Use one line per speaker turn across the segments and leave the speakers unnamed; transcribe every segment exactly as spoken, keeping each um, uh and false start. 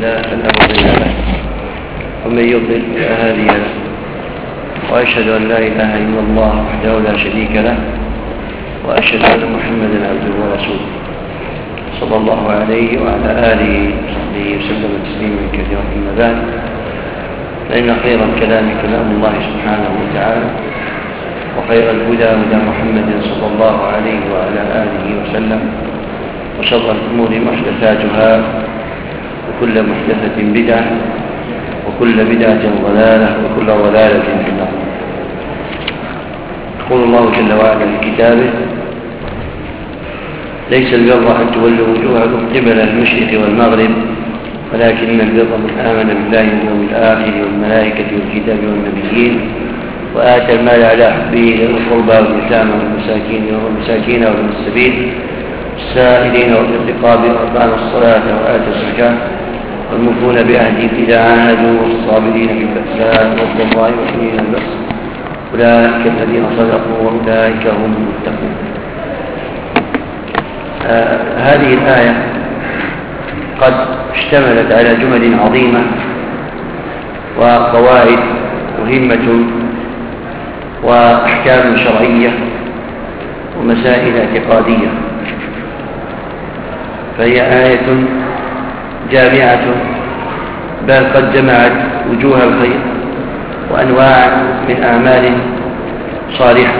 الله فلا مضل له ومن يضلل فلا هادي له وأشهد أن لا إله إلا الله وحده لا شريك له وأشهد أن محمدا عبده ورسوله صلى الله عليه وعلى آله وصحبه وسلم تسليما كثيرا. أما بعد، فإن خير الكلام كلام الله سبحانه وتعالى، وخير الهدى هدى محمد صلى الله عليه وعلى آله وسلم، وشر الأمور محدثاتها، وكل محدثة بدعة، وكل بدعة ضلالة، وكل ضلالة في النار. يقول الله جل وعلا في كتابه: ليس البر أن تولوا وجوهكم قبل المشرق والمغرب، ولكن البر من آمن بالله واليوم الآخر والملائكة والكتاب والنبيين وآتى المال على حبه ذوي القربى واليتامى والمساكين والمساكين وابن السبيل السائلين وفي الرقاب وأقام الصلاة وآتى الزكاة والموفون بعهدهم إذا عاهدوا والصابرين في البأساء والضراء وحين البأس أولئك الذين صدقوا وأولئك هم المتقون. آه هذه الآية قد اشتملت على جمل عظيمة وقواعد مهمة وأحكام شرعية ومسائل اعتقادية، فهي آية جامعة، بل قد جمعت وجوه الخير وأنواع من أعمال صالحة،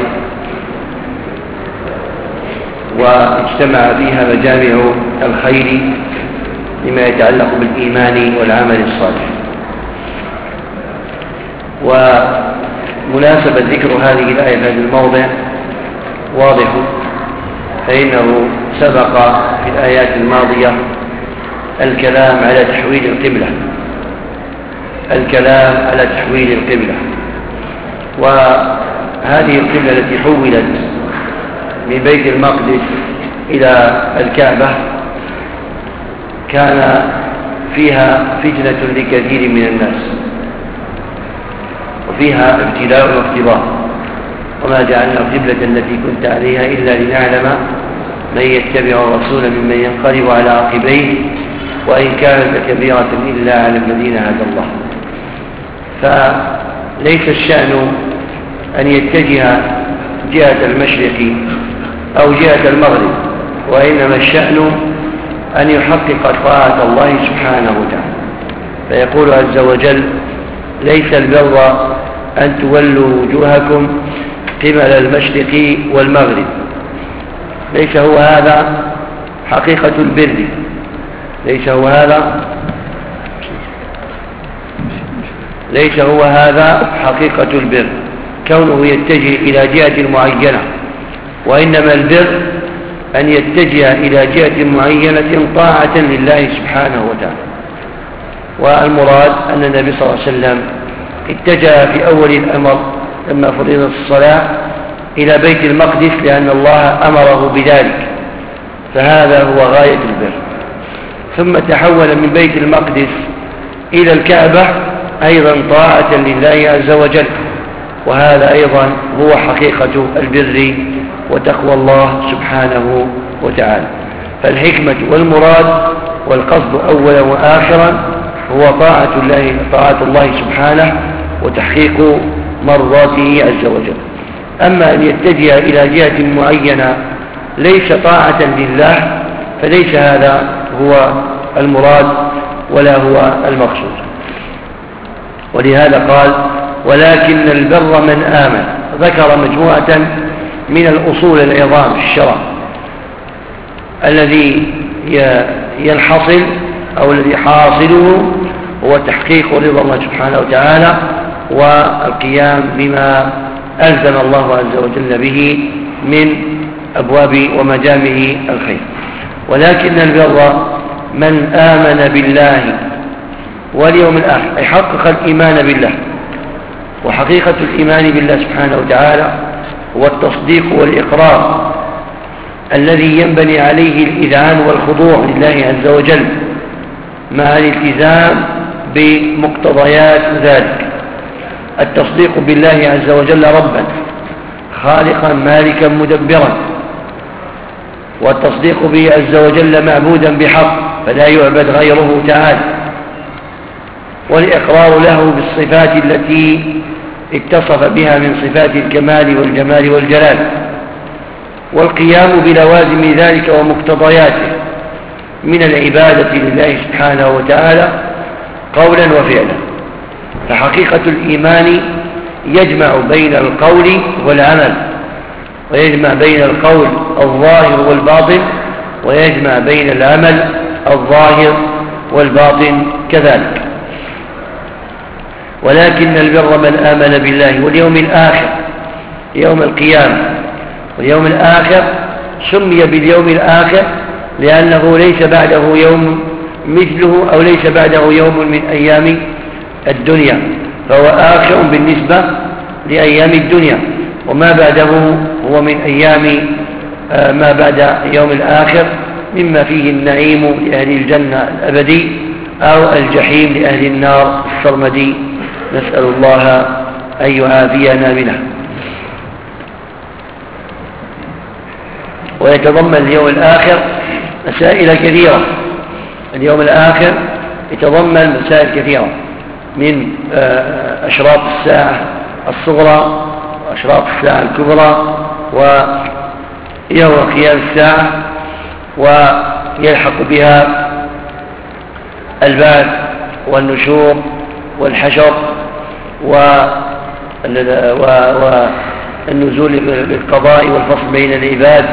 واجتمع فيها مجامع الخير لما يتعلق بالإيمان والعمل الصالح. ومناسبة ذكر هذه الآية في هذا الموضع واضح، فإنه سبق في الآيات الماضية الكلام على تحويل القبلة الكلام على تحويل القبلة وهذه القبلة التي حولت من بيت المقدس إلى الكعبة كان فيها فتنة لكثير من الناس، وفيها ابتلاء واختبار، وما جعلنا القبلة التي كنت عليها إلا لنعلم من يتبع الرسول ممن ينقلب على عقبيه وإن كانت كبيرة إلا على الذين هدى الله. فليس الشأن أن يتجه جهة المشرق أو جهة المغرب، وإنما الشأن أن يحقق طاعة الله سبحانه وتعالى. فيقول عز وجل: ليس البر أن تولوا وجوهكم قبل المشرق والمغرب. ليس هو هذا حقيقة البر، ليس هو هذا ليس هو هذا حقيقة البر كونه يتجه إلى جهة معينة، وإنما البر أن يتجه إلى جهة معينة طاعة لله سبحانه وتعالى. والمراد أن النبي صلى الله عليه وسلم اتجه في أول الأمر لما فرضت الصلاة إلى بيت المقدس لأن الله أمره بذلك، فهذا هو غاية البر. ثم تحول من بيت المقدس إلى الكعبة أيضا طاعة لله عز وجل، وهذا أيضا هو حقيقة البر وتقوى الله سبحانه وتعالى. فالحكمة والمراد والقصد أولا وآخرا هو طاعة الله, طاعة الله سبحانه وتحقيق مرضاته عز وجل. أما أن يتجه إلى جهة معينة ليس طاعة لله فليس هذا هو المراد ولا هو المقصود. ولهذا قال: ولكن البر من آمن. ذكر مجموعة من الأصول العظام في الشرع الذي ينحصل أو الذي حاصله هو تحقيق رضا الله سبحانه وتعالى والقيام بما ألزم الله عز وجل به من أبواب ومجامع الخير. ولكن البر من آمن بالله واليوم الآخر، أي حقق الإيمان بالله. وحقيقة الإيمان بالله سبحانه وتعالى هو التصديق والإقرار الذي ينبني عليه الإذعان والخضوع لله عز وجل مع الالتزام بمقتضيات ذلك. التصديق بالله عز وجل ربا خالقا مالكا مدبرا، والتصديق به عز وجل معبودا بحق فلا يعبد غيره تعالى، والإقرار له بالصفات التي اتصف بها من صفات الكمال والجمال والجلال، والقيام بلوازم ذلك ومقتضياته من العبادة لله سبحانه وتعالى قولا وفعلا. فحقيقة الإيمان يجمع بين القول والعمل، ويجمع بين القول الظاهر والباطن، ويجمع بين العمل الظاهر والباطن كذلك. ولكن البر من آمن بالله واليوم الآخر، يوم القيامة واليوم الآخر سمي باليوم الآخر لأنه ليس بعده يوم مثله، أو ليس بعده يوم من أيام الدنيا، فهو آخر بالنسبة لأيام الدنيا، وما بعده هو من أيام ما بعد يوم الآخر، مما فيه النعيم لأهل الجنة الأبدي أو الجحيم لأهل النار السرمدي، نسأل الله أن يعافينا منه. ويتضمن اليوم الآخر مسائل كثيرة. اليوم الآخر يتضمن مسائل كثيرة من أشراط الساعة الصغرى وأشراط الساعة الكبرى ويوم قيام الساعة، ويلحق بها البعث والنشور والحشر والنزول بالقضاء والفصل بين العباد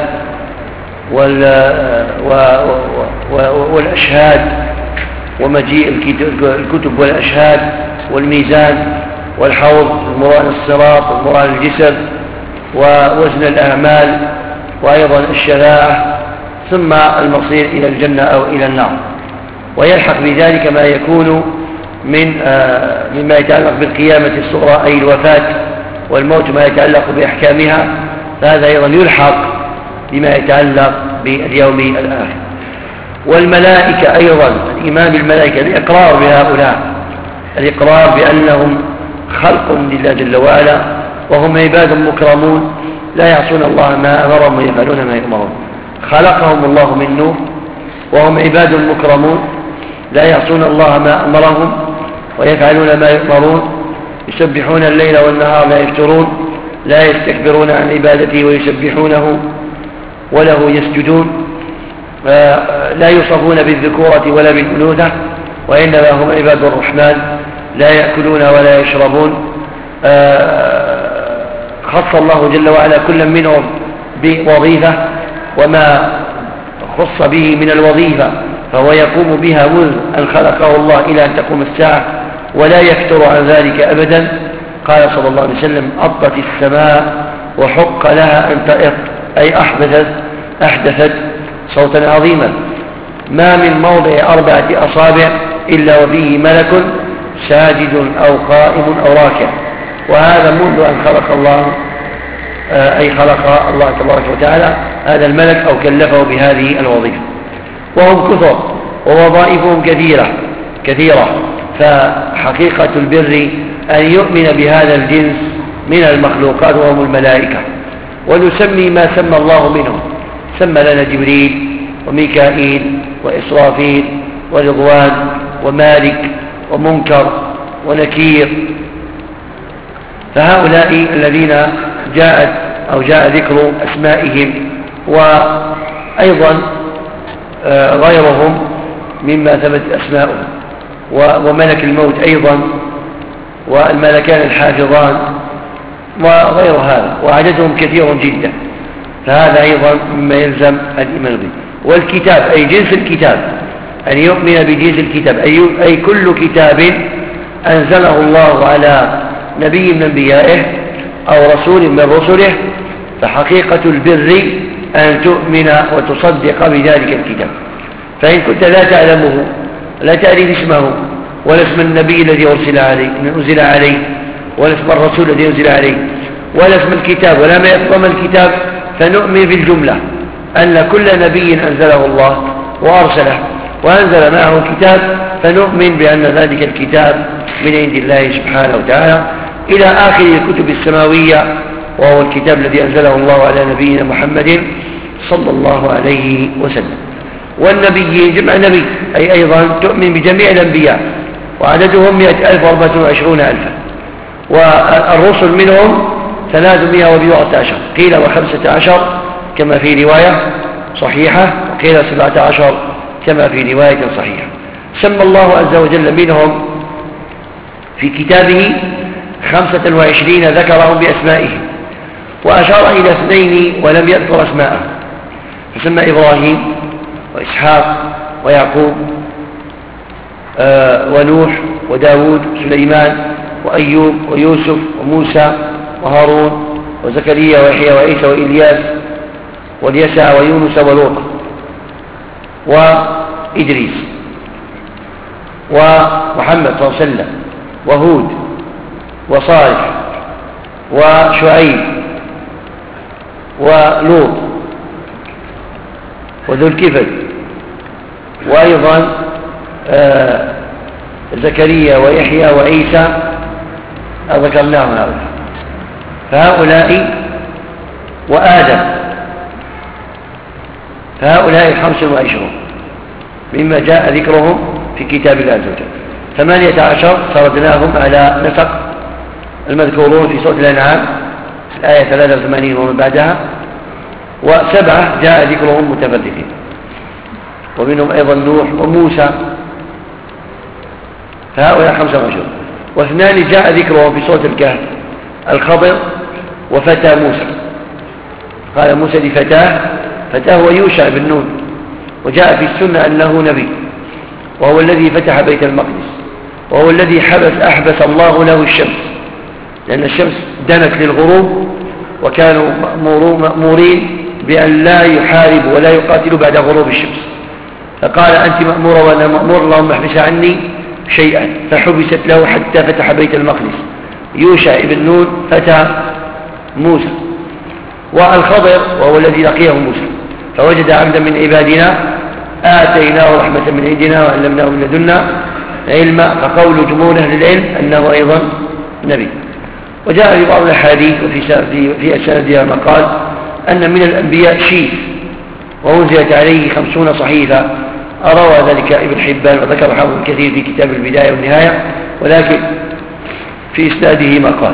والأشهاد، ومجيء الكتب والأشهاد، والميزان والحوض، المران الصراط والمران الجسر، ووزن الأعمال، وأيضا الشفاعة، ثم المصير إلى الجنة أو إلى النار. ويلحق بذلك ما يكون من مما يتعلق بالقيامة الصغرى أي الوفاة والموت، ما يتعلق بأحكامها، فهذا أيضا يلحق بما يتعلق باليوم الآخر. والملائكة أيضا، الإيمان بالملائكة، الإقرار بهؤلاء، الإقرار بأنهم خلق لله جل وعلا، وهم عباد مكرمون لا يعصون الله ما أمرهم ويفعلون ما يؤمرون. خلقهم الله من نور، وهم عباد مكرمون لا يعصون الله ما أمرهم ويفعلون ما يؤمرون، يسبحون الليل والنهار لا يفترون، لا يستكبرون عن عبادته ويسبحونه وله يسجدون، لا يوصفون بالذكورة ولا بالأنوثة، وإنما هم عباد الرحمن لا يأكلون ولا يشربون. خص الله جل وعلا كل منهم بوظيفة وما خص به من الوظيفة فهو يقوم بها منذ أن خلقه الله إلى أن تقوم الساعة، ولا يفتر عن ذلك أبدا. قال صلى الله عليه وسلم: أطت السماء وحق لها أن تأط، أي أحدثت أحدثت صوتا عظيما، ما من موضع أربعة أصابع إلا وفيه ملك ساجد أو قائم أو راكع، وهذا منذ أن خلق الله أي خلق الله تبارك وتعالى هذا الملك أو كلفه بهذه الوظيفة. وهم كثر ووظائفهم كثيرة كثيرة فحقيقة البر أن يؤمن بهذا الجنس من المخلوقات وهم الملائكة، ونسمي ما سمى الله منهم. سمى لنا جبريل وميكائيل وإسرافيل ورضوان ومالك ومنكر ونكير، فهؤلاء الذين جاءت أو جاء ذكر أسمائهم، وأيضا غيرهم مما ثبت أسماؤهم، وملك الموت أيضا، والملكان الحافظان، وغير هذا، وعددهم كثير جدا، فهذا أيضا مما يلزم الإيمان به. والكتاب أي جنس الكتاب، أن يؤمن بجنس الكتاب أي كل كتاب أنزله الله على نبي من أنبيائه أو رسول من رسله، فحقيقة البر أن تؤمن وتصدق بذلك الكتاب. فإن كنت لا تعلمه، لا تعرف اسمه ولا اسم النبي الذي أرسل عليه أنزل عليه، ولا اسم الرسول الذي أنزل عليه، ولا اسم الكتاب ولا ما يتضمن الكتاب، فنؤمن بالجملة أن كل نبي أنزله الله وأرسله وأنزل معه الكتاب، فنؤمن بأن ذلك الكتاب من عند الله سبحانه وتعالى إلى آخر الكتب السماوية، وهو الكتاب الذي أنزله الله على نبينا محمد صلى الله عليه وسلم. والنبيين جمع نبي أي أيضا تؤمن بجميع الأنبياء وعددهم مئة ألف وأربعة وعشرون ألفا، والرسل منهم ثلاثمائة وبضعة عشر، قيل وخمسة عشر كما في رواية صحيحة، وقيل سبعة عشر كما في رواية صحيحة. سمى الله عز وجل منهم في كتابه خمسة وعشرين ذكرهم بأسمائهم، وأشار إلى اثنين ولم يذكر أسماءهم، فسمى إبراهيم وإسحاق ويعقوب آه ونوح وداود وسليمان وأيوب ويوسف وموسى وهارون وزكريا ويحيى وعيسى وإلياس واليسع ويونس ولوط وإدريس ومحمد صلى الله عليه وسلم وهود وصالح وشعيب ولوط وذو الكفل، وأيضا آه زكريا ويحيى وعيسى ذكرناهم هؤلاء، فهؤلاء وآدم، فهؤلاء خمس وعشرون مما جاء ذكرهم في كتاب الله عز وجل. ثمانية عشر سردناهم على نسق المذكورون في سورة الأنعام الآية ثلاثة وثمانين ومن بعدها، وسبعة جاء ذكرهم متفرقين، ومنهم أيضا نوح وموسى، فهؤلاء خمسة وعشرون. واثنان جاء ذكرهم في سورة الكهف، الخضر وفتى موسى، قال موسى لفتاه، فتاه هو يوشع بن نون، وجاء في السنة أنه نبي، وهو الذي فتح بيت المقدس، وهو الذي حبس أحبس الله له الشمس، لأن الشمس دنت للغروب، وكانوا مأمورين بأن لا يحارب ولا يقاتل بعد غروب الشمس، فقال أنت مأمورة وأنا مأمور، اللهم احبس عني شيئا، فحبست له حتى فتح بيت المقدس. يوشع بن نون فتى موسى. والخضر وهو الذي لقيه موسى، فوجد عبدا من عبادنا آتيناه رحمة من عندنا وعلمناه من لدنا علما، فقول جمهور أهل العلم أنه أيضا نبي. وجاء في بعض الأحاديث وفي في أسندها مقال أن من الأنبياء شيث وأنزلت عليه خمسون صحيفة، روى ذلك ابن حبان وذكر حافظ كثير في كتاب البداية والنهاية، ولكن في إسناده مقال.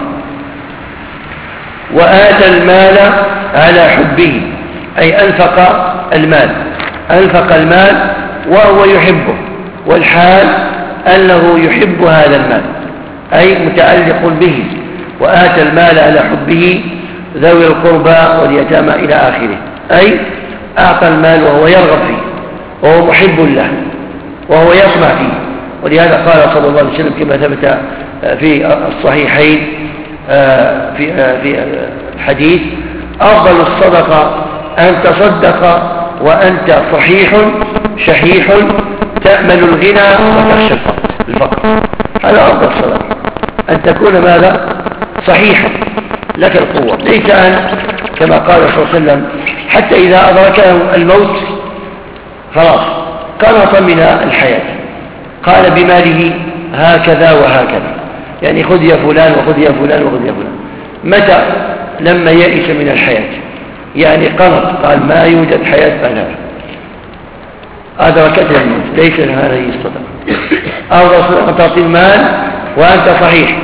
وآتى المال على حبه، أي أنفق المال، أنفق المال وهو يحبه، والحال أنه يحب هذا المال، أي متعلق به. وآتى المال على حبه ذوي القربى واليتامى إلى آخره، أي أعطى المال وهو يرغب فيه وهو محب له وهو يطمع فيه. ولهذا قال صلى الله عليه وسلم كما ثبت في الصحيحين في في الحديث: أفضل الصدقة أن تصدق وأنت صحيح شحيح تأمل الغنى وتخشى الفقر. هذا أفضل الصدقة، أن تكون ماذا؟ صحيحا لك القوة، ليس أن كما قال صلى الله عليه وسلم حتى إذا أدركه الموت خلاص قنط من الحياة، قال بماله هكذا وهكذا، يعني خذ يا فلان وخذ يا فلان وخذ يا فلان. متى؟ لما يئس من الحياة، يعني قنط، قال ما يوجد حياة بعد هذا، أدركتها الموت، ليس هذه الصدقة. أفضل صدقة تعطي المال وأنت صحيح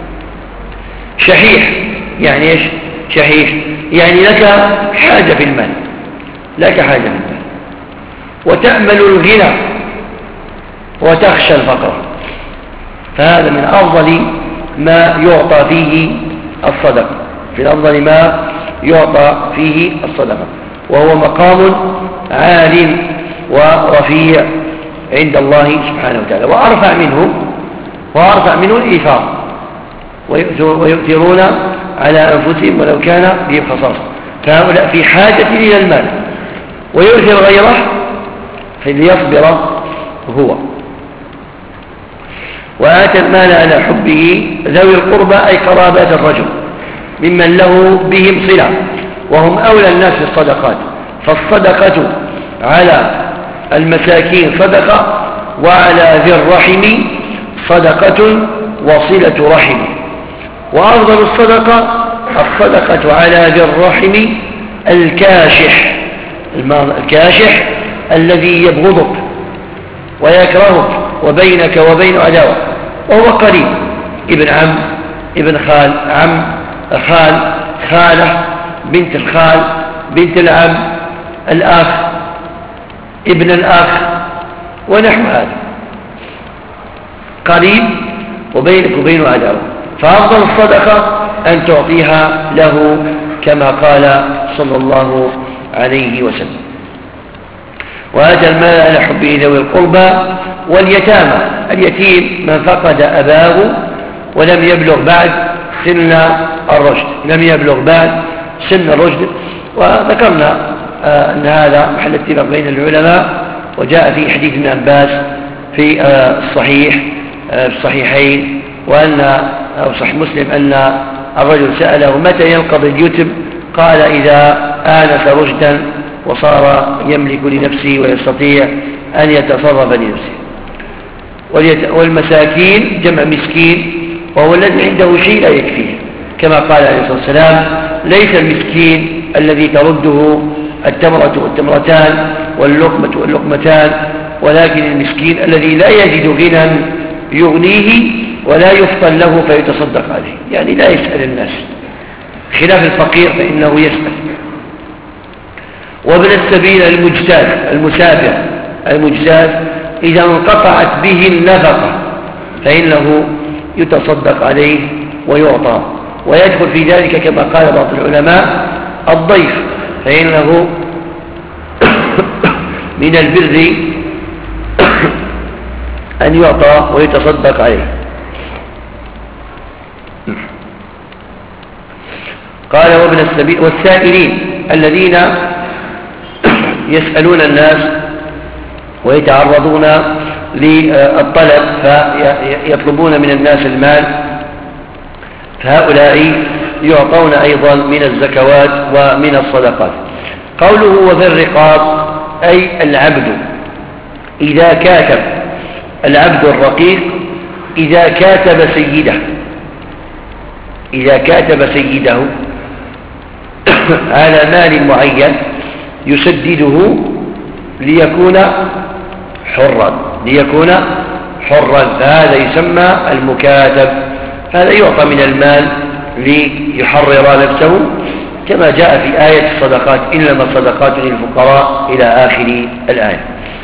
شحيح، يعني إيش شحيح؟ يعني لك حاجة في المال، لك حاجة في المال، وتأمل الغنى وتخشى الفقر، فهذا من أفضل ما يعطى فيه الصدقة، في أفضل ما يعطى فيه الصدقة، وهو مقام عال ورفيع عند الله سبحانه وتعالى. وأرفع منه وأرفع منه الإيثار، ويؤثرون على أنفسهم ولو كان بهم خصاصة، فهؤلاء في حاجة إلى المال، ويؤثر غيره فليصبر هو. وآتى المال على حبه ذوي القربى، أي قرابات الرجل ممن له بهم صلة، وهم أولى الناس بالصدقات، فالصدقة على المساكين صدقة، وعلى ذي الرحم صدقة وصلة رحم. وأفضل الصدقة الصدقة على ذي الرحم الكاشح، الكاشح الذي يبغضك ويكرهك وبينك وبين عداوة، وهو قريب، ابن عم، ابن خال، عم، خال، خالة، بنت الخال، بنت العم، الأخ، ابن الأخ، ونحو هذا، قريب وبينك وبينه عداوة. فأفضل الصدقة أن تعطيها له كما قال صلى الله عليه وسلم. وآتى المال على حبه ذوي القربى واليتامى. اليتيم من فقد أباه ولم يبلغ بعد سن الرشد، لم يبلغ بعد سن الرشد. وذكرنا آه أن هذا محل اتفاق بين العلماء، وجاء في حديث ابن عباس في آه الصحيح آه في الصحيحين، وأن أو صحيح مسلم أن الرجل سأله متى ينقضي اليتم، قال إذا آنس رشدا وصار يملك لنفسه ويستطيع أن يتصرف لنفسه. والمساكين جمع مسكين، وهو الذي عنده شيء لا يكفيه، كما قال عليه الصلاة والسلام ليس المسكين الذي ترده التمرة والتمرتان واللقمة واللقمتان، ولكن المسكين الذي لا يجد غنى يغنيه ولا يفطن له فيتصدق عليه، يعني لا يسأل الناس، خلاف الفقير فإنه يسأل. وابن السبيل المجتاز المسافر المجتاز إذا انقطعت به النفقة فإنه يتصدق عليه ويعطى. ويدخل في ذلك كما قال بعض العلماء الضيف، فإنه من البر أن يعطى ويتصدق عليه. قال وابن السبيل والسائلين الذين يسألون الناس ويتعرضون للطلب فيطلبون من الناس المال، فهؤلاء يعطون أيضا من الزكوات ومن الصدقات. قوله وفي الرقاب أي العبد إذا كاتب، العبد الرقيق إذا كاتب سيده، إذا كاتب سيده على مال معين يسدده ليكون حرا ليكون حرا فهذا يسمى المكاتب. هذا يعطى من المال ليحرر نفسه كما جاء في آية الصدقات إنما الصدقات للفقراء إلى آخر الآية.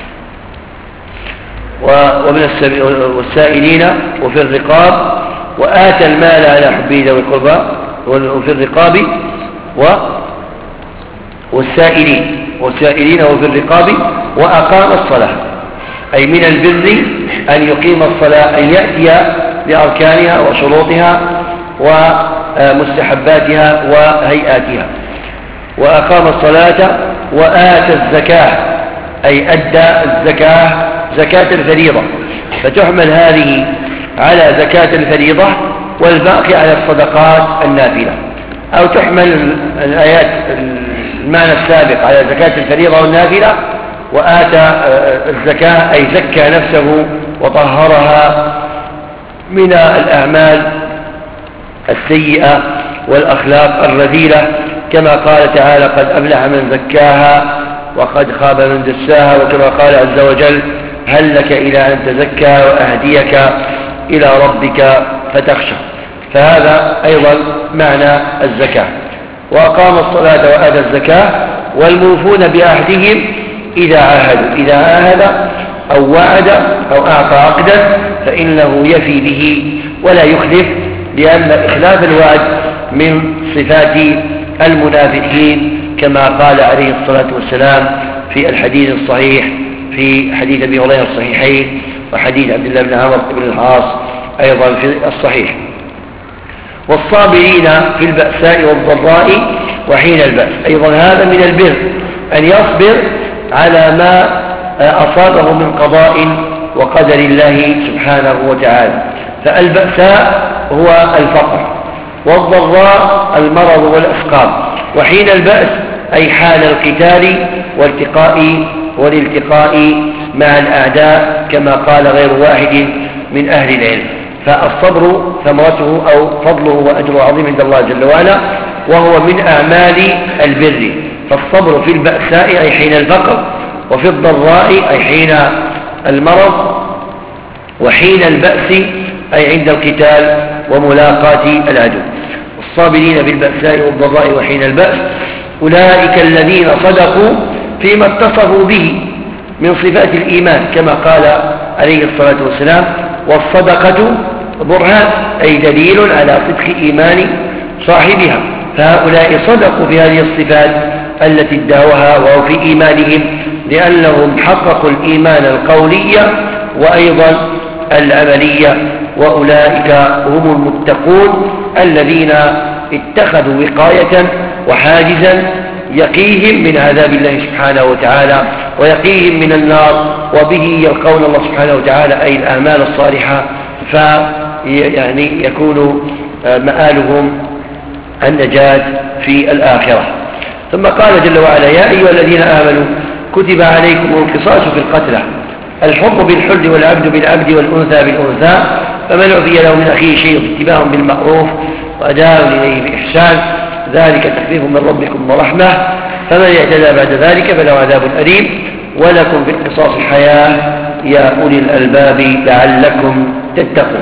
ومن والسائلين وفي الرقاب وآتى المال على حبه ذوي القربى وفي الرقاب والسائلين والسائلين وفي الرقاب وأقام الصلاة، أي من البر أن يقيم الصلاة، أن يأتي بأركانها وشروطها ومستحباتها وهيئاتها. وأقام الصلاة وآتى الزكاة، أي أدى الزكاة زكاة الفريضة، فتحمل هذه على زكاة الفريضة والباقي على الصدقات النافلة، أو تحمل الآيات المعنى السابق على زكاة الفريضة والنافلة، وآتى الزكاة أي زكى نفسه وطهرها من الأعمال السيئة والأخلاق الرذيلة، كما قال تعالى قد أفلح من زكاها وقد خاب من دساها، وكما قال عز وجل هل لك إلى أن تزكى وأهديك إلى ربك فتخشى. فهذا أيضا معنى الزكاة. وأقام الصلاة وآتى الزكاة والموفون بعهدهم إذا عاهدوا، إذا عاهد أو وعد أو أعطى عقدا فإنه يفي به ولا يخلف، لأن إخلاف الوعد من صفات المنافقين كما قال عليه الصلاة والسلام في الحديث الصحيح في حديث أبي هريرة الصحيحين وحديث عبد الله بن عمرو بن العاص أيضا في الصحيح. والصابرين في البأساء والضراء وحين البأس، أيضا هذا من البر أن يصبر على ما أصابه من قضاء وقدر الله سبحانه وتعالى. فالبأساء هو الفقر، والضراء المرض والأسقام، وحين البأس أي حال القتال والتقاء والالتقاء مع الأعداء كما قال غير واحد من أهل العلم. فالصبر ثمرته أو فضله وأجره عظيم عند الله جل وعلا، وهو من أعمال البر. فالصبر في البأساء أي حين الفقر، وفي الضراء أي حين المرض، وحين البأس أي عند القتال وملاقاة العدو، والصابرين في البأساء والضراء وحين البأس، أولئك الذين صدقوا فيما اتصفوا به من صفات الإيمان، كما قال عليه الصلاة والسلام: والصدقة برهان، أي دليل على صدق إيمان صاحبها. فهؤلاء صدقوا في هذه الصفات التي ادعوها وهو في إيمانهم، لأنهم حققوا الإيمان القولي وأيضا العملية، وأولئك هم المتقون الذين اتخذوا وقاية وحاجزا يقيهم من عذاب الله سبحانه وتعالى ويقيهم من النار، وبه يلقون الله سبحانه وتعالى أي الأعمال الصالحة، فيعني يكون مآلهم النجاة في الآخرة. ثم قال جل وعلا: يا أيها الذين آمنوا كتب عليكم القصاص في القتلى، الحر بالحر والعبد بالعبد والأنثى بالأنثى، فمن عفي له من أخيه شيء اتباع بالمعروف وأداء إليه بإحسان، ذلك تخفيف من ربكم ورحمة، فمن اعتدى بعد ذلك فله عذاب أليم، ولكم في القصاص الحياة يا أولي الألباب لعلكم تتقون.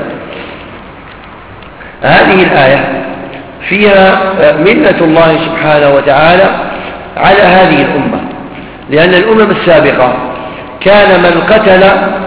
هذه الآية فيها منة الله سبحانه وتعالى على هذه الأمة، لأن الأمم السابقة كان من قتل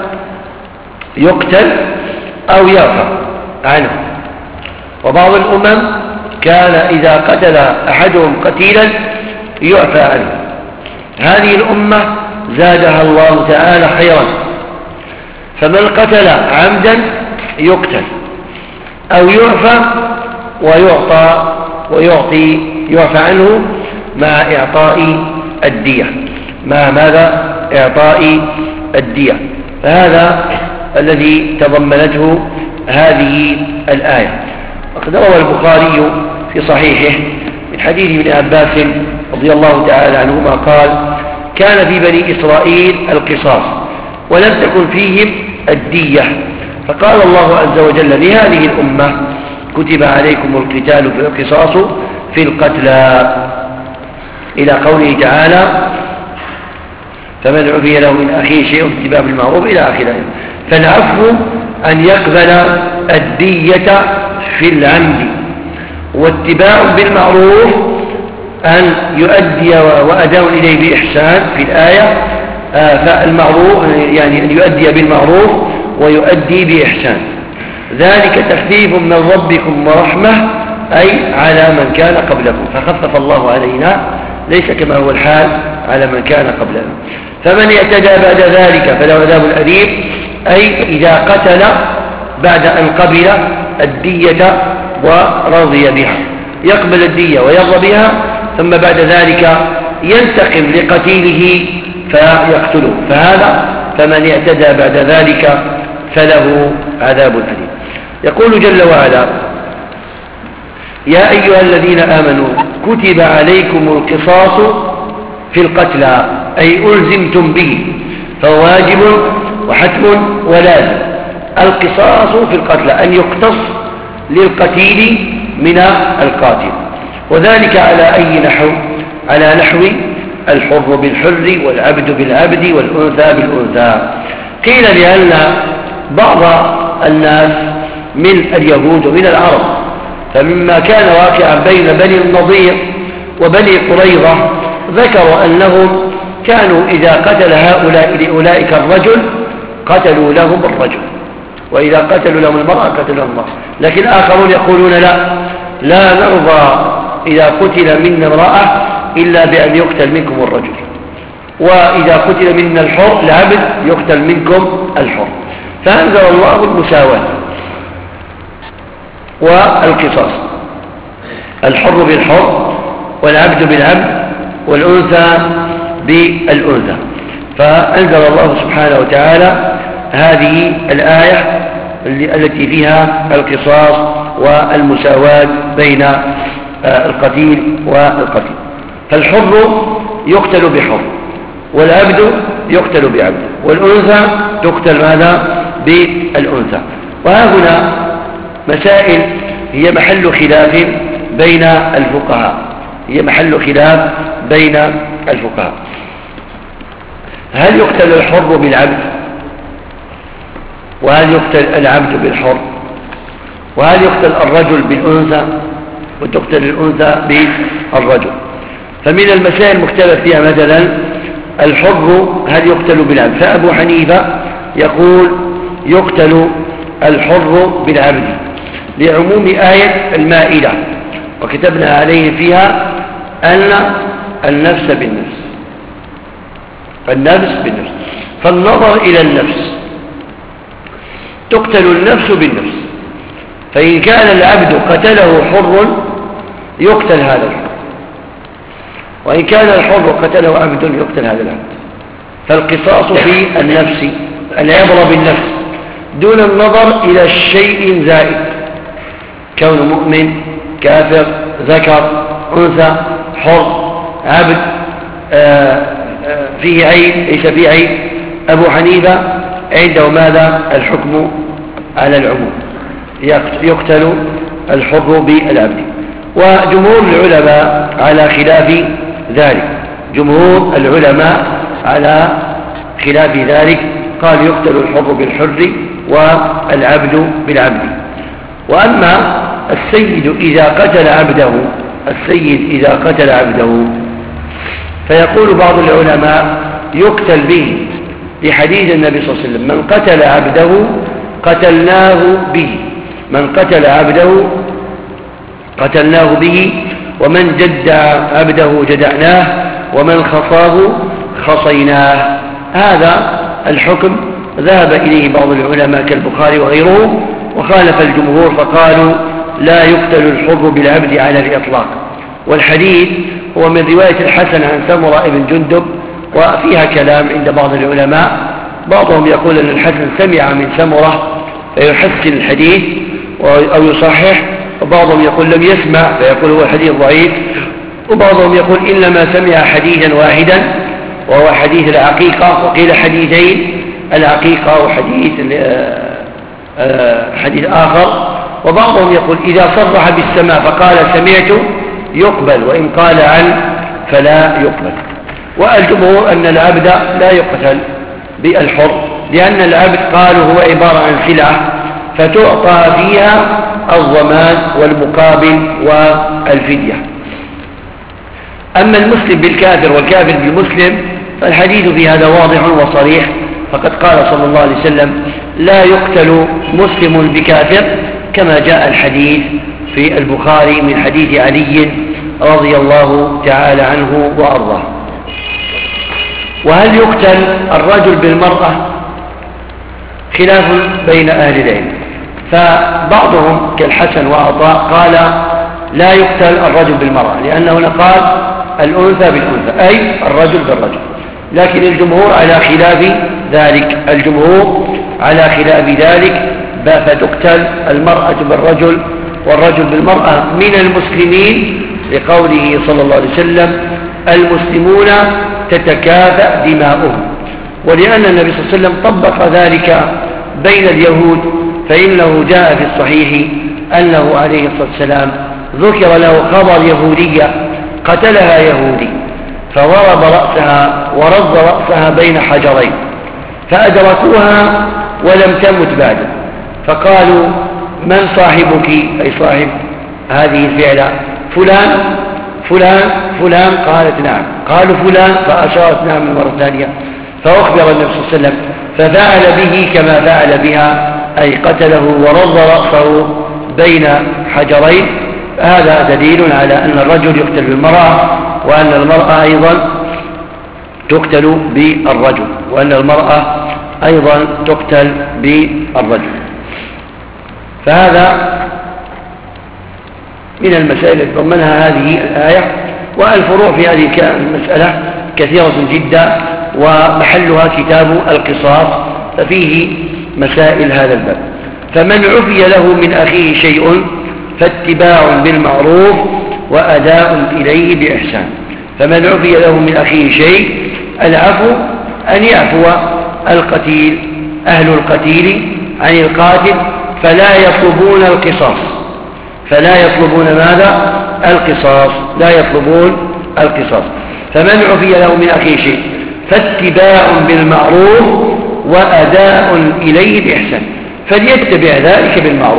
يقتل أو يعفى عنه، وبعض الأمم كان إذا قتل أحدهم قتيلا يعفى عنه. هذه الأمة زادها الله تعالى خيرا، فمن قتل عمدا يقتل أو يعفى ويعطى ويعطي يعفى عنه مع إعطاء الدية، مع ماذا؟ إعطاء الدية. فهذا الذي تضمنته هذه الآية. وقد روى البخاري في صحيحه من حديث ابن عباس رضي الله تعالى عنهما قال: كان في بني إسرائيل القصاص ولم تكن فيهم الدية، فقال الله عز وجل لهذه الأمة: كتب عليكم القتال في القصاص في القتلى، إلى قوله تعالى: فمن عفي له من أخيه شيء اتباع بالمعروف إلى آخره. فالعفو أن يقبل الدية في العمد، واتباع بالمعروف أن يؤدي وأداء إليه بإحسان في الآية. فالمعروف يعني أن يؤدي بالمعروف ويؤدي بإحسان، ذلك تخفيف من ربكم ورحمة، أي على من كان قبلكم، فخفف الله علينا ليس كما هو الحال على من كان قبلنا. فمن اعتدى بعد ذلك فله عذاب أليم، أي إذا قتل بعد أن قبل الدية ورضي بها، يقبل الدية ويرضى بها، ثم بعد ذلك ينتقم لقتيله فيقتله، فهذا فمن اعتدى بعد ذلك فله عذاب أليم. يقول جل وعلا: يا أيها الذين آمنوا كتب عليكم القصاص في القتلى، أي ألزمتم به، فهو واجب وحتم ولازم. القصاص في القتلى أن يقتص للقتيل من القاتل، وذلك على أي نحو؟ على نحو الحر بالحر والعبد بالعبد والأنثى بالأنثى. قيل لأن بعض الناس من اليهود ومن العرب، فمما كان واقعا بين بني النضير وبني قريظة، ذكروا أنهم كانوا إذا قتل هؤلاء لأولئك الرجل قتلوا لهم الرجل، وإذا قتلوا لهم المرأة قتلوا لهم المرأة. لكن آخرون يقولون لا لا نرضى إذا قتل منا امرأة إلا بأن يقتل منكم الرجل، وإذا قتل منا الحر العبد يقتل منكم الحر. فأنزل الله المساواة والقصاص، الحر بالحر والعبد بالعبد والأنثى بالأنثى. فأنزل الله سبحانه وتعالى هذه الآية التي فيها القصاص والمساواة بين القتيل والقتيل. فالحر يقتل بحر، والعبد يقتل بعبد، والأنثى تقتل ماذا؟ بالأنثى. وها هنا مسائل هي محل خلاف بين الفقهاء، هي محل خلاف بين الفقهاء. هل يقتل الحر بالعبد؟ وهل يقتل العبد بالحر؟ وهل يقتل الرجل بالأنثى وتقتل الأنثى بالرجل. فمن المسائل المختلف فيها مثلا الحر هل يقتل بالعبد، فأبو حنيفة يقول يقتل الحر بالعبد لعموم آية المائدة، وكتبنا عليه فيها أن النفس بالنفس، النفس بالنفس، فالنظر إلى النفس تقتل النفس بالنفس، فإن كان العبد قتله حر يقتل هذا الحر، وإن كان الحر قتله عبد يقتل هذا العبد. فالقصاص في النفس، العبرة بالنفس دون النظر إلى الشيء زائد، كون مؤمن كافر ذكر أنثى حر عبد آآ آآ فيه عيب ليس فيه عيب. أبو حنيفة عنده ماذا؟ الحكم على العموم، يقتل الحر بالعبد. وجمهور العلماء على خلاف ذلك، جمهور العلماء على خلاف ذلك، قال يقتل الحر بالحر والعبد بالعبد. وأما السيد إذا قتل عبده، السيد إذا قتل عبده فيقول بعض العلماء يقتل به لحديث النبي صلى الله عليه وسلم: من قتل عبده قتلناه به، من قتل عبده قتلناه به، ومن جدع عبده جدعناه، ومن خصاه خصيناه. هذا الحكم ذهب إليه بعض العلماء كالبخاري وغيره، وخالف الجمهور فقالوا لا يقتل الحر بالعبد على الإطلاق. والحديث هو من رواية الحسن عن سمرة بن جندب، وفيها كلام عند بعض العلماء، بعضهم يقول أن الحسن سمع من سمرة فيحسن الحديث أو يصحح، وبعضهم يقول لم يسمع فيقول هو الحديث ضعيف، وبعضهم يقول إنما سمع حديثا واحدا وهو حديث العقيقة، وقيل حديثين، العقيقة وحديث حديث آخر. وبعضهم يقول إذا صرح بالسماع فقال سمعت يقبل، وإن قال عن فلا يقبل. والجمهور أن العبد لا يقتل بالحر، لأن العبد قالوا هو عبارة عن سلعة فتعطى فيها الضمان والمقابل والفدية. أما المسلم بالكافر والكافر بالمسلم فالحديث في هذا واضح وصريح، فقد قال صلى الله عليه وسلم لا يقتل مسلم بكافر، كما جاء الحديث في البخاري من حديث علي رضي الله تعالى عنه وأرضاه. وهل يقتل الرجل بالمرأة؟ خلاف بين أهل العلم، فبعضهم كالحسن وعطاء قال لا يقتل الرجل بالمرأة، لأنه قال الأنثى بالأنثى أي الرجل بالرجل، لكن الجمهور على خلاف ذلك، الجمهور على خلاف ذلك، فتقتل المرأة بالرجل والرجل بالمرأة من المسلمين، لقوله صلى الله عليه وسلم المسلمون تتكافأ دماؤهم، ولأن النبي صلى الله عليه وسلم طبق ذلك بين اليهود، فإنه جاء في الصحيح أنه عليه الصلاة والسلام ذكر له خبر يهودية قتلها يهودي فضرب رأسها ورد رأسها بين حجرين فأدركوها ولم تمت بعد، فقالوا من صاحبك أي صاحب هذه الفعلة؟ فلان فلان فلان، قالت نعم، قالوا فلان فأشارت نعم المرة الثانية، فأخبر النبي صلى الله عليه وسلم ففعل به كما فعل بها، أي قتله ورد رأسه بين حجرين. هذا دليل على أن الرجل يقتل بالمرأة، وأن المرأة أيضا تقتل بالرجل، وأن المرأة أيضا تقتل بالرجل. فهذا من المسائل التي ضمنها هذه الآية. والفروع في هذه المسألة كثيرة جدا، ومحلها كتاب القصاص، ففيه مسائل هذا الباب. فمن عفي له من أخيه شيء فاتباع بالمعروف وأداء إليه بإحسان. فمن عفي له من أخيه شيء، العفو أن يعفو القتيل أهل القتيل عن القاتل، فلا يطلبون القصاص، فلا يطلبون ماذا؟ القصاص، لا يطلبون القصاص. فمن عفي له من أخيه شيء فاتباع بالمعروف وأداء إليه بإحسان، فليتبع ذلك بالمعروف،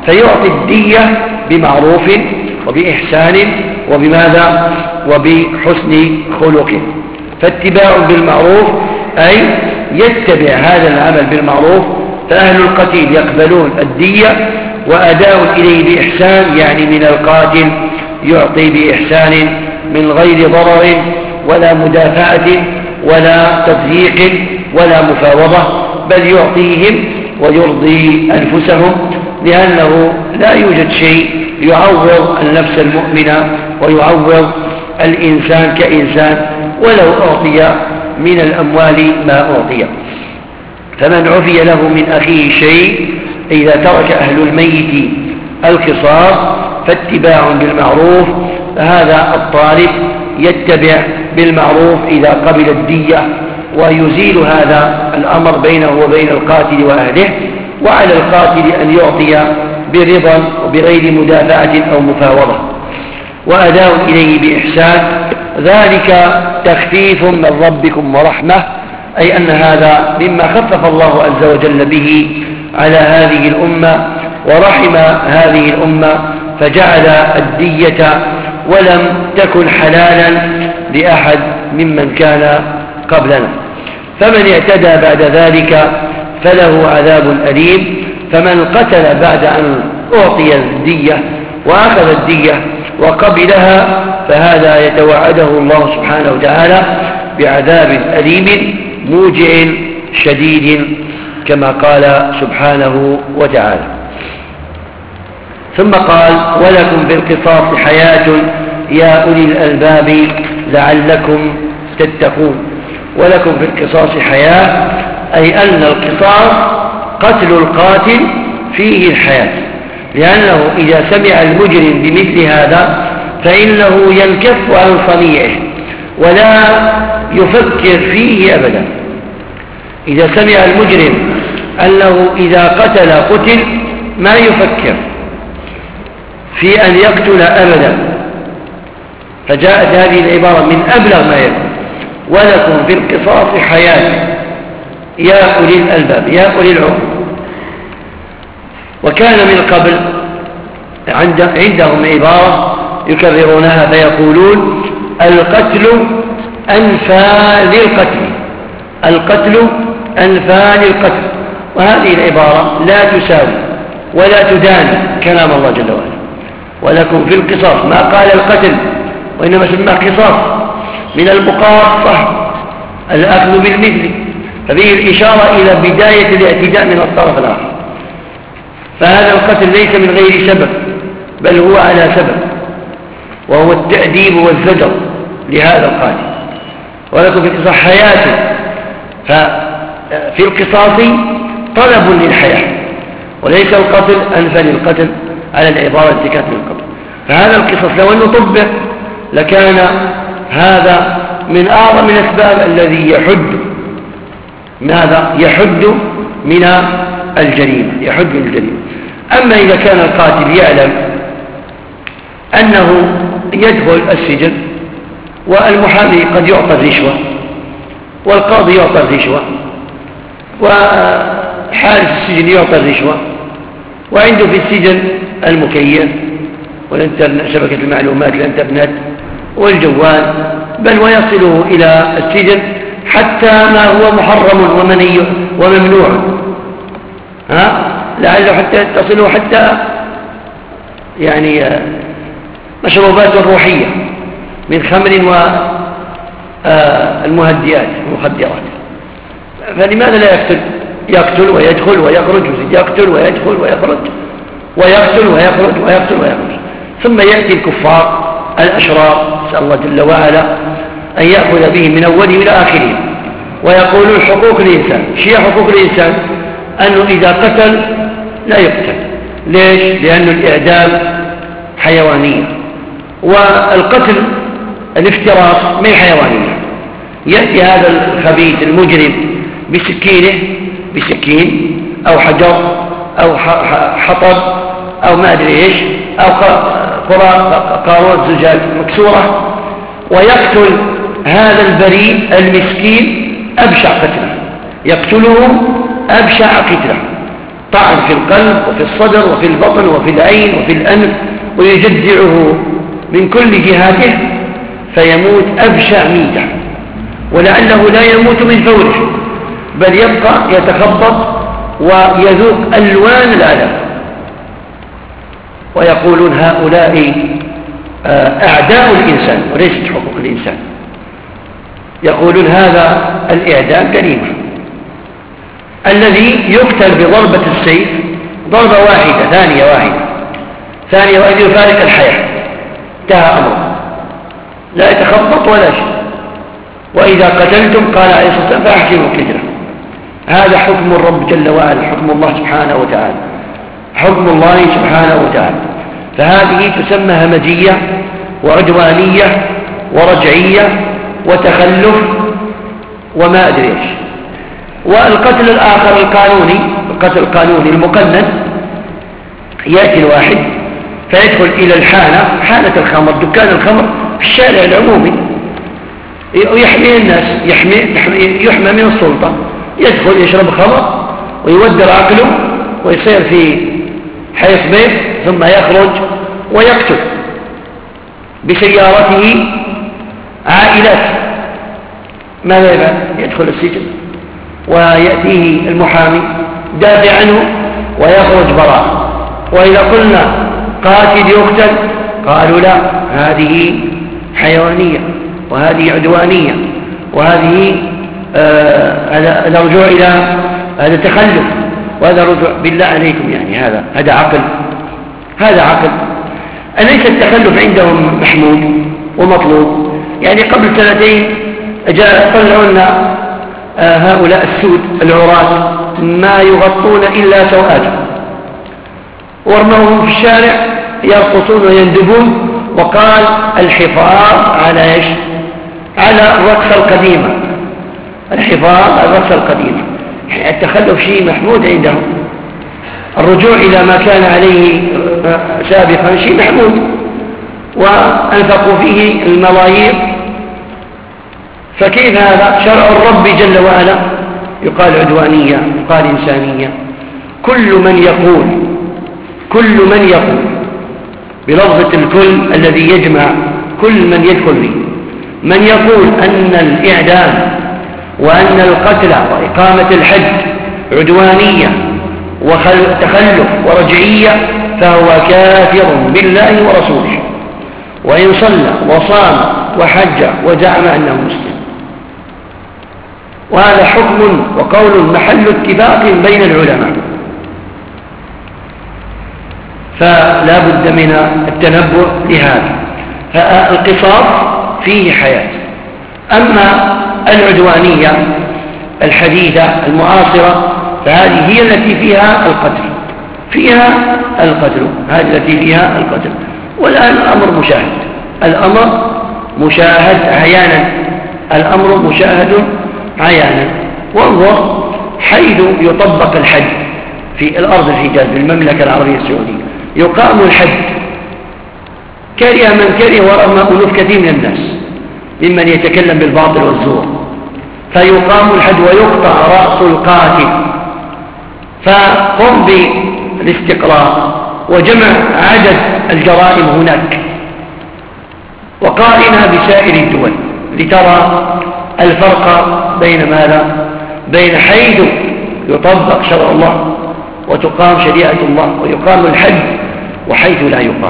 فيعطي الدية بمعروف وبإحسان وبماذا وبحسن خلق. فاتباع بالمعروف أي يتبع هذا العمل بالمعروف، فأهل القتيل يقبلون الدية، وأداء إليه بإحسان يعني من القاتل يعطي بإحسان من غير ضرر ولا مدافعة ولا تضييق ولا مفاوضة، بل يعطيهم ويرضي أنفسهم، لأنه لا يوجد شيء يعوض النفس المؤمنة ويعوض الإنسان كإنسان ولو أعطي من الأموال ما أعطي. فمن عفي له من أخيه شيء إذا ترك أهل الميت القصاص فاتباع بالمعروف، فهذا الطالب يتبع بالمعروف إذا قبل الدية، ويزيل هذا الأمر بينه وبين القاتل وأهله، وعلى القاتل أن يعطي برضا وبغير مدافعة أو مفاوضة. وأداء إليه بإحسان ذلك تخفيف من ربكم ورحمة، أي أن هذا مما خفف الله عز وجل به على هذه الأمة ورحم هذه الأمة، فجعل الدية ولم تكن حلالا لأحد ممن كان قبلنا. فمن اعتدى بعد ذلك فله عذاب أليم. فمن قتل بعد أن أعطي الدية وأخذ الدية وقبلها فهذا يتوعده الله سبحانه وتعالى بعذاب أليم موجع شديد كما قال سبحانه وتعالى. ثم قال: ولكم في القصاص حياة يا أولي الألباب لعلكم تتقون. ولكم في القصاص حياة، أي أن القصاص قتل القاتل فيه الحياة، لأنه إذا سمع المجرم بمثل هذا فإنه ينكف عن صنيعه ولا يفكر فيه أبدا. إذا سمع المجرم أنه إذا قتل قتل ما يفكر في أن يقتل أبدا، فجاءت هذه العبارة من أبلغ ما يكون: ولكم في القصاص حياة يا أولي الألباب، يا أولي العقول. وكان من قبل عندهم عبارة يكررونها فيقولون: القتل أنفى للقتل، القتل أنفى للقتل. وهذه العبارة لا تساوي ولا تدان كلام الله جل وعلا. ولكم في القصاص، ما قال القتل وإنما سماه قصاص من المقاصة، الأخذ بالمثل، ففيه الإشارة إلى بداية الاعتداء من الطرف الآخر. فهذا القتل ليس من غير سبب، بل هو على سبب، وهو التأديب والزجر لهذا القاتل. ولكم في القصاص حياة، ففي القصاص طلب للحياة، وليس القتل أنفى للقتل على العبارة التي كانت من قبل. فهذا القصاص لو أنه طبق لكان هذا من أعظم الأسباب الذي يحد ماذا؟ يحد من الجريمة، يحد من الجريمة. أما إذا كان القاتل يعلم أنه يدخل السجن، والمحامي قد يعطى الرشوة، والقاضي يعطى الرشوة، وحارس السجن يعطى الرشوة، وعنده في السجن المكيف والإنترنت، شبكة المعلومات، الإنترنت والجوال، بل ويصله إلى السجن حتى ما هو محرم ومنهي وممنوع، ها لعله حتى تصله حتى يعني مشروبات روحية من خمر والمهدئات المخدرات. فلماذا لا يقتل؟ يقتل ويدخل ويخرج، يقتل ويدخل ويخرج، ويقتل ويخرج ويقتل ويخرج. ثم يأتي الكفار الأشرار، نسأل الله جل وعلا أن يأخذ بهم من أوله إلى آخره، ويقولون حقوق الإنسان. شيء حقوق الإنسان أنه إذا قتل لا يقتل. ليش؟ لأن الإعدام حيوانية، والقتل الافتراس ما هي حيوانية. يأتي هذا الخبيث المجرم بسكينه، بسكين أو حجر أو حطب أو ما أدري إيش، أو قارورة زجاج مكسورة، ويقتل هذا البريء المسكين أبشع قتله، يقتله أبشع قتله. طعن في القلب وفي الصدر وفي البطن وفي العين وفي الأنف ويجدعه من كل جهاته فيموت أبشع ميتة، ولعله لا يموت من فوره بل يبقى يتخبط ويذوق ألوان العذاب. ويقولون هؤلاء أعداء الإنسان وليست حقوق الإنسان، يقولون هذا الإعدام جريمة. الذي يقتل بضربة السيف ضربة واحدة ثانية واحدة ثانية واحدة يفارق الحياة، انتهى أمره، لا يتخبط ولا شيء. وإذا قتلتم قال عليه الصلاة والسلام فأحسنوا القتلة. هذا حكم الرب جل وعلا، حكم الله سبحانه وتعالى، حكم الله سبحانه وتعالى. فهذه تسمى همجية وعدوانية ورجعية وتخلف وما أدري إيش. والقتل الآخر القانوني، القتل القانوني المقنن، يأتي الواحد فيدخل إلى الحانة، حانة الخمر، دكان الخمر في الشارع العمومي، ويحمي الناس، يحمي, يحمى من السلطة، يدخل يشرب خمر ويودر عقله ويصير في حيث بيت، ثم يخرج ويقتل بسيارته عائلات. ماذا يفعل؟ يدخل السجن ويأتيه المحامي دافع عنه ويخرج براء. وإذا قلنا قاتل يقتل قالوا لا، هذه حيوانية وهذه عدوانية وهذه آه الرجوع إلى هذا تخلف وهذا رجوع. بالله عليكم، يعني هذا هذا عقل؟ هذا عقل؟ أليس التخلف عندهم محمود ومطلوب؟ يعني قبل سنتين جاء طلعوا لنا آه هؤلاء السود العراة ما يغطون إلا سوءاتهم، ورموهم في الشارع يرقصون ويندبون، وقال الحفاظ على ايش؟ على الرقصة القديمة، الحفاظ على الرقصة القديمة. يعني التخلف شيء محمود عندهم، الرجوع إلى ما كان عليه سابقا شيء محمود، وأنفقوا فيه الملايير. فكيف هذا؟ شرع الرب جل وعلا يقال عدوانية، يقال إنسانية. كل من يقول كل من يقول بلفظة الكل الذي يجمع كل من يدخل فيه، من يقول أن الإعدام وأن القتل وإقامة الحد عدوانية وتخلف ورجعية فهو كافر بالله ورسوله، وإن صلى وصام وحج وزعم أنه مسلم. وهذا حكم وقول محل اتفاق بين العلماء، فلا بد من التنبؤ لهذا. فالقصاص فيه حياة. أما العدوانية الحديثة المعاصرة فهذه هي التي فيها القتل، فيها القتل، هذه التي فيها القتل. والآن الأمر مشاهد، الأمر مشاهد عيانا، الأمر مشاهد عيانا. وانظر حيث يطبق الحد في الأرض الحجاز بالمملكة العربية السعودية، يقام الحد كره من كره ورغم ألوف كثير من الناس ممن يتكلم بالباطل والزور، فيقام الحد ويقطع رأس القاتل. فقم بالاستقراء وجمع عدد الجرائم هناك وقارنها بسائر الدول لترى الفرق بين ماذا؟ بين حيث يطبق شرع الله وتقام شريعة الله ويقام الحد وحيث لا يقام.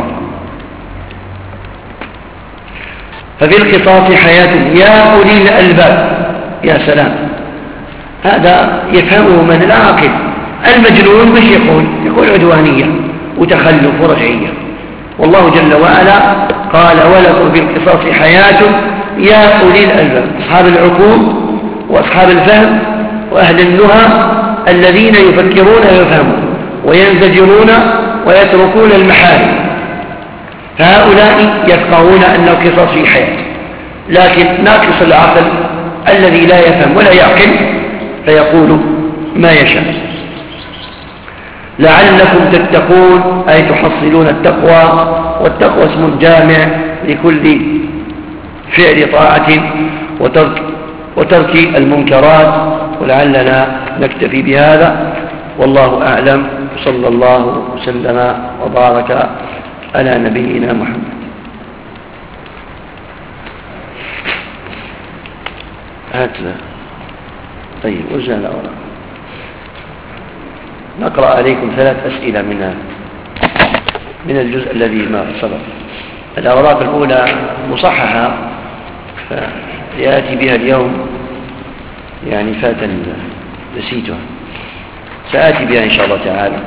ففي القصاص حياة يا أولي الألباب. يا سلام، هذا يفهمه من العاقل. المجنون مش يقول؟ يقول عدوانية وتخلف ورجعية. والله جل وعلا قال ولكم في القصاص حياة يا أولي الألباب، أصحاب العقول وأصحاب الفهم وأهل النهى الذين يفكرون ويفهمون وينزجرون ويتركون المحارم، فهؤلاء يفقهون أن القصاص في حياة. لكن ناقص العقل الذي لا يفهم ولا يعقل فيقول ما يشاء. لعلكم تتقون أي تحصلون التقوى، والتقوى اسم جامع لكل فعل طاعة وترك, وترك المنكرات. ولعلنا نكتفي بهذا والله أعلم. صلى الله وسلم وبارك على نبينا محمد. هاتنا طيب وزنا أولا نقرأ عليكم ثلاث أسئلة من من الجزء الذي ما سبق. الأوراق الأولى مصححة فيأتي بها اليوم، يعني فات نسيتها، سآتي بها إن شاء الله تعالى،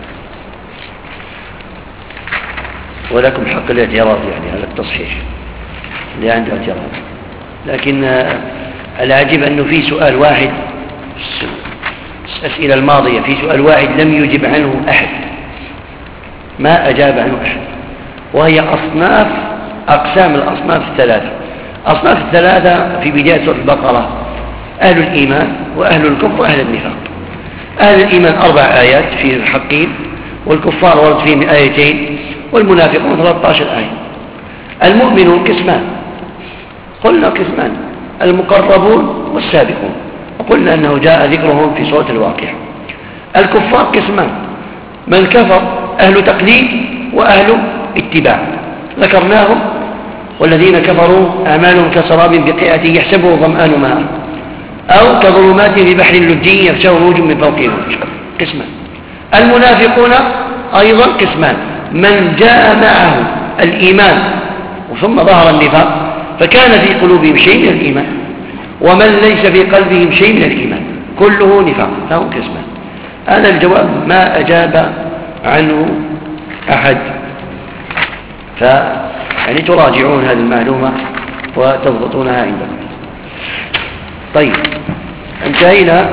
ولكم حق الاعتراض يعني على التصحيح اللي عنده اعتراض. لكن العجيب أنه في سؤال واحد، الأسئلة الماضية في سؤال واحد لم يجب عنه أحد، ما أجاب عنه أحد، وهي أصناف أقسام الأصناف الثلاثة. أصناف الثلاثة في بداية سورة البقرة: أهل الإيمان وأهل الكفر وأهل النفاق. أهل الإيمان أربع آيات في الحقين، والكفار ورد فيهم آيتين، والمنافقون ثلاثة عشر آية. المؤمنون قسمان، قلنا قسمان: المقربون والسابقون، وقلنا أنه جاء ذكرهم في سورة الواقعة. الكفار قسمان: من كفر أهل تقليد وأهل اتباع، ذكرناهم: والذين كفروا أعمالهم كسراب بقيعة يحسبه ظمآن ماء أو كظلمات في بحر لجي يغشاه موج من فوقه موج. قسمان. المنافقون أيضا قسمان: من جاء معه الإيمان ثم ظهر النفاق فكان في قلوبهم شيء من الإيمان، ومن ليس في قلبهم شيء من الإيمان كله نفاق، فهم قسمان. هذا الجواب ما أجاب عنه أحد، ف يعني تراجعون هذه المعلومة وتضبطونها عندكم. طيب، انتهينا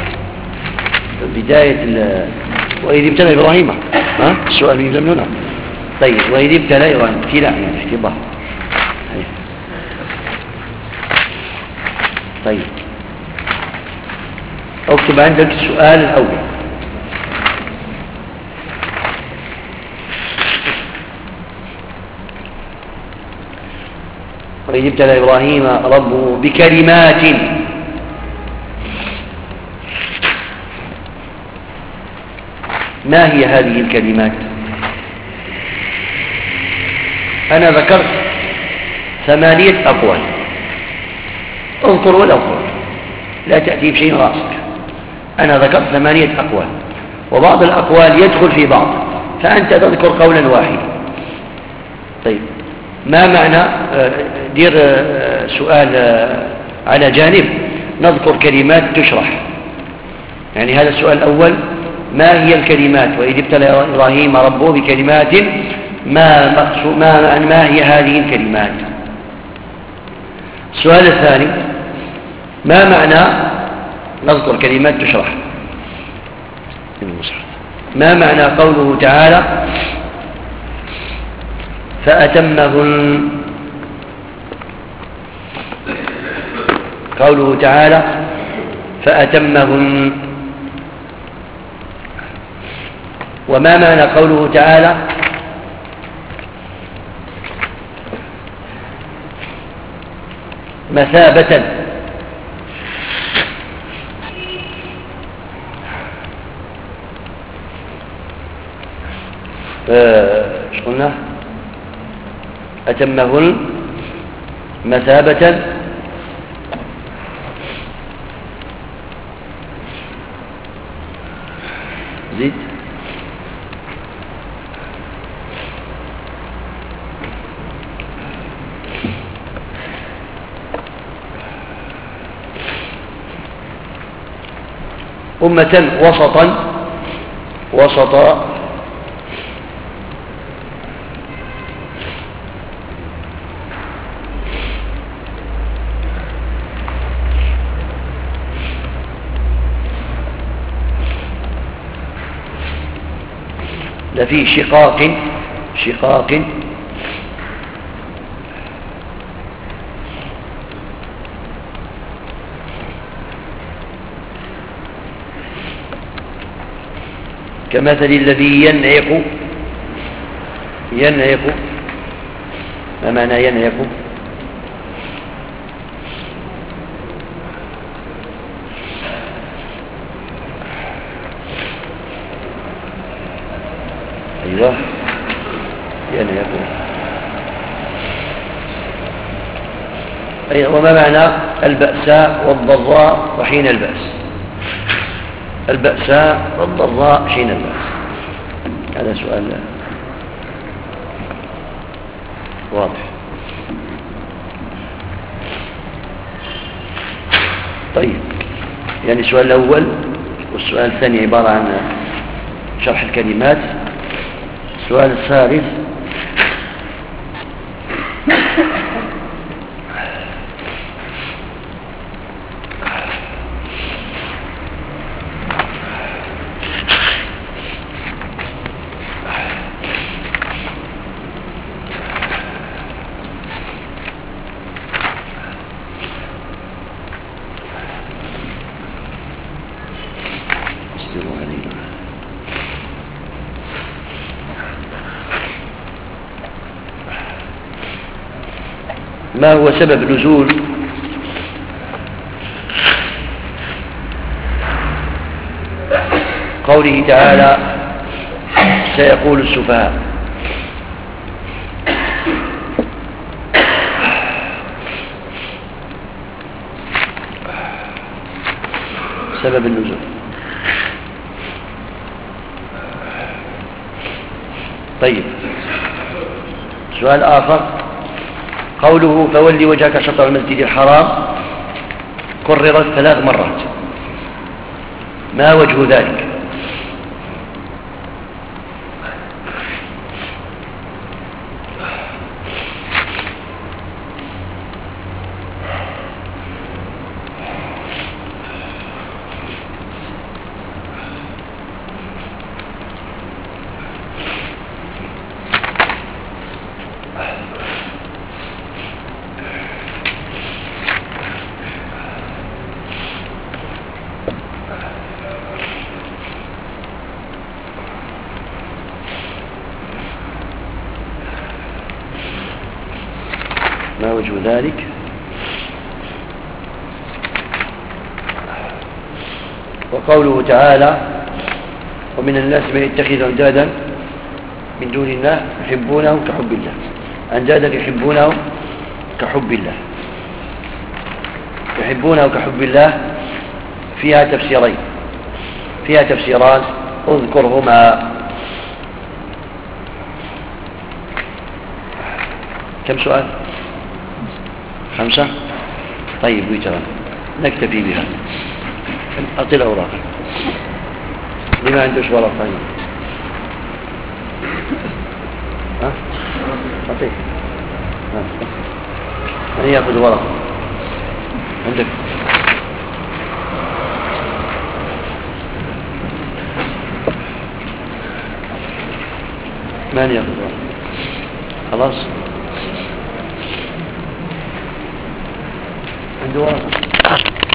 بداية ال... وإذ ابتلى إبراهيم، ها السؤال يلزم هنا. طيب، وإذ ابتلى إبراهيم، ابتلاء يعني اختبار. طيب، اكتب عندك السؤال الأول: وإذ ابتلى إبراهيم ربه بكلمات ما هي هذه الكلمات؟ أنا ذكرت ثمانية أقوال، اذكر ولو قل، لا تأتي بشيء راسك. أنا ذكرت ثمانية أقوال، وبعض الأقوال يدخل في بعض، فأنت تذكر قولا واحدا. طيب، ما معنى دير سؤال على جانب نذكر كلمات تشرح، يعني هذا السؤال الأول: ما هي الكلمات؟ وإذ ابتلى إبراهيم ربه بكلمات ما, ما, ما هي هذه الكلمات؟ السؤال الثاني: ما معنى نذكر كلمات تشرح ما معنى قوله تعالى فأتمهن؟ قوله تعالى فأتمهن، وما معنى قوله تعالى مثابة؟ ايش قلنا؟ أتمهن مثابة زيد أمة وسطا وسطا لفي شقاق شقاق كمثل الذي ينعق ينعق ما معنى ينعق؟ أيوة يعني يقول أي وما معنى البأساء والضراء وحين البأس؟ البأساء والضراء حين البأس، هذا سؤال واضح. طيب يعني السؤال الأول والسؤال الثاني عبارة عن شرح الكلمات. السؤال الثالث ما هو سبب نزول قوله تعالى سيقول السفهاء؟ سبب النزول. طيب سؤال آخر، قوله فولي وجهك شطر المسجد الحرام كررت ثلاث مرات، ما وجه ذلك؟ ما وجه ذلك؟ وقوله تعالى ومن الناس من يتخذ أندادا من دون الله يحبونهم كحب الله، أندادا يحبونهم كحب الله، يحبونه كحب الله فيها تفسيرين، فيها تفسيران اذكرهما. كم سؤال؟ خمسة. طيب ويترى نكتفي بها. أعطي الأوراق. لما عندوش ورق؟ طيب ها؟ أعطيه. من يأخذ ورق؟ عندك؟ من يأخذ ورق؟ خلاص عنده ورق.